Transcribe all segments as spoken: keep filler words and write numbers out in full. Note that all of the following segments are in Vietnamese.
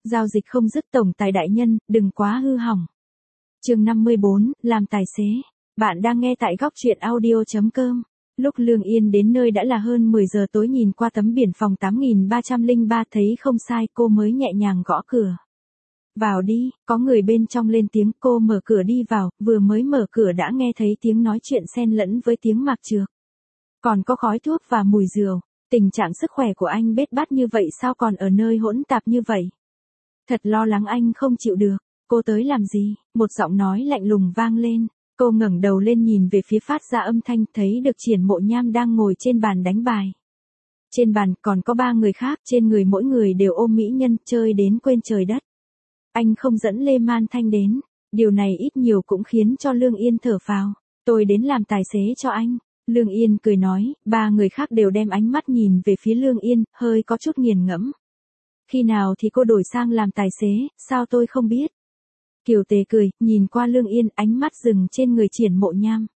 Giao dịch không dứt tổng tài đại nhân, đừng quá hư hỏng. Chương năm mươi bốn, làm tài xế. Bạn đang nghe tại góc truyện audio chấm com. Lúc Lương Yên đến nơi đã là hơn mười giờ tối, nhìn qua tấm biển phòng tám nghìn ba trăm lẻ ba thấy không sai, cô mới nhẹ nhàng gõ cửa. Vào đi, có người bên trong lên tiếng. Cô mở cửa đi vào, vừa mới mở cửa đã nghe thấy tiếng nói chuyện xen lẫn với tiếng mạc trược. Còn có khói thuốc và mùi rượu. Tình trạng sức khỏe của anh bết bát như vậy sao còn ở nơi hỗn tạp như vậy? Thật lo lắng anh không chịu được. Cô tới làm gì? Một giọng nói lạnh lùng vang lên. Cô ngẩng đầu lên nhìn về phía phát ra âm thanh, thấy được Triển Mộ Nham đang ngồi trên bàn đánh bài. Trên bàn còn có ba người khác, trên người mỗi người đều ôm mỹ nhân, chơi đến quên trời đất. Anh không dẫn Lê Man Thanh đến, điều này ít nhiều cũng khiến cho Lương Yên thở phào. Tôi đến làm tài xế cho anh. Lương Yên cười nói, ba người khác đều đem ánh mắt nhìn về phía Lương Yên, hơi có chút nghiền ngẫm. Khi nào thì cô đổi sang làm tài xế, sao tôi không biết? Kiều Tề cười, nhìn qua Lương Yên, ánh mắt dừng trên người Triển Mộ Nham.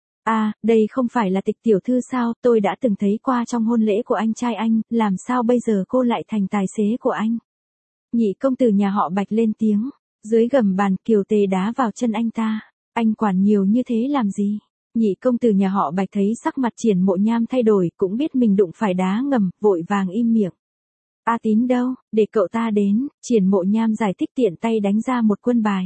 À, đây không phải là Tịch tiểu thư sao, tôi đã từng thấy qua trong hôn lễ của anh trai anh, làm sao bây giờ cô lại thành tài xế của anh? Nhị công tử nhà họ Bạch lên tiếng, dưới gầm bàn Kiều Tề đá vào chân anh ta. Anh quản nhiều như thế làm gì? Nhị công tử nhà họ Bạch thấy sắc mặt Triển Mộ Nham thay đổi, cũng biết mình đụng phải đá ngầm, vội vàng im miệng. A Tín đâu, để cậu ta đến. Triển Mộ Nham giải thích, tiện tay đánh ra một quân bài.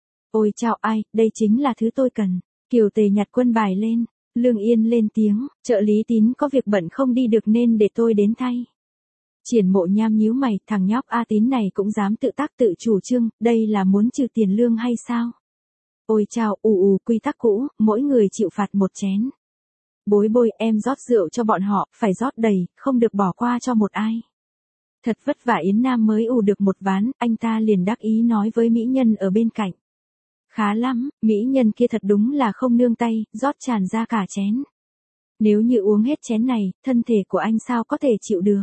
Ôi chao ai, đây chính là thứ tôi cần. Kiều Tề nhặt quân bài lên. Lương Yên lên tiếng, trợ lý Tín có việc bận không đi được nên để tôi đến thay. Triển Mộ Nham nhíu mày, thằng nhóc A Tín này cũng dám tự tác tự chủ trương, đây là muốn trừ tiền lương hay sao? Ôi chao, ù ù, quy tắc cũ, mỗi người chịu phạt một chén. Bối bôi, em rót rượu cho bọn họ, phải rót đầy, không được bỏ qua cho một ai. Thật vất vả Yến Nam mới ủ được một ván, anh ta liền đắc ý nói với mỹ nhân ở bên cạnh. Khá lắm, mỹ nhân kia thật đúng là không nương tay, rót tràn ra cả chén. Nếu như uống hết chén này, thân thể của anh sao có thể chịu được.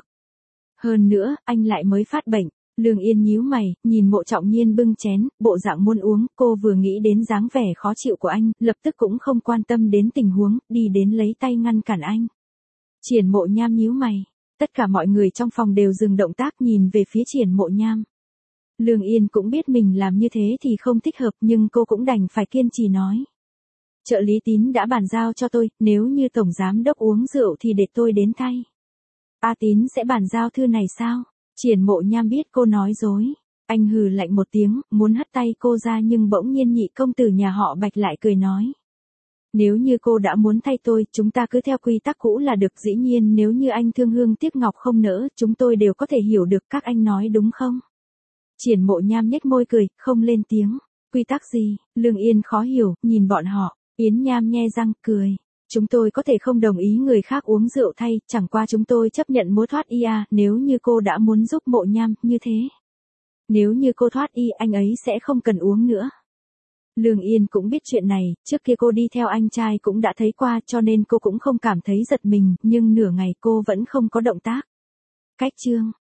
Hơn nữa, anh lại mới phát bệnh. Lương Yên nhíu mày, nhìn Mộ Trọng Nhiên bưng chén, bộ dạng muốn uống, cô vừa nghĩ đến dáng vẻ khó chịu của anh, lập tức cũng không quan tâm đến tình huống, đi đến lấy tay ngăn cản anh. Triển Mộ Nham nhíu mày. Tất cả mọi người trong phòng đều dừng động tác nhìn về phía Triển Mộ Nham. Lương Yên cũng biết mình làm như thế thì không thích hợp, nhưng cô cũng đành phải kiên trì nói. Trợ lý Tín đã bàn giao cho tôi, nếu như tổng giám đốc uống rượu thì để tôi đến thay. A Tín sẽ bàn giao thư này sao? Triển Mộ Nham biết cô nói dối. Anh hừ lạnh một tiếng, muốn hất tay cô ra nhưng bỗng nhiên nhị công tử nhà họ Bạch lại cười nói. Nếu như cô đã muốn thay tôi, chúng ta cứ theo quy tắc cũ là được, dĩ nhiên nếu như anh thương hương tiếc ngọc không nỡ, chúng tôi đều có thể hiểu được, các anh nói đúng không? Triển Mộ Nham nhếch môi cười, không lên tiếng. Quy tắc gì? Lương Yên khó hiểu, nhìn bọn họ. Yến Nham nhe răng, cười. Chúng tôi có thể không đồng ý người khác uống rượu thay, chẳng qua chúng tôi chấp nhận múa thoát y à, nếu như cô đã muốn giúp Mộ Nham, như thế. Nếu như cô thoát y, anh ấy sẽ không cần uống nữa. Lương Yên cũng biết chuyện này, trước kia cô đi theo anh trai cũng đã thấy qua, cho nên cô cũng không cảm thấy giật mình, nhưng nửa ngày cô vẫn không có động tác. Cách chương,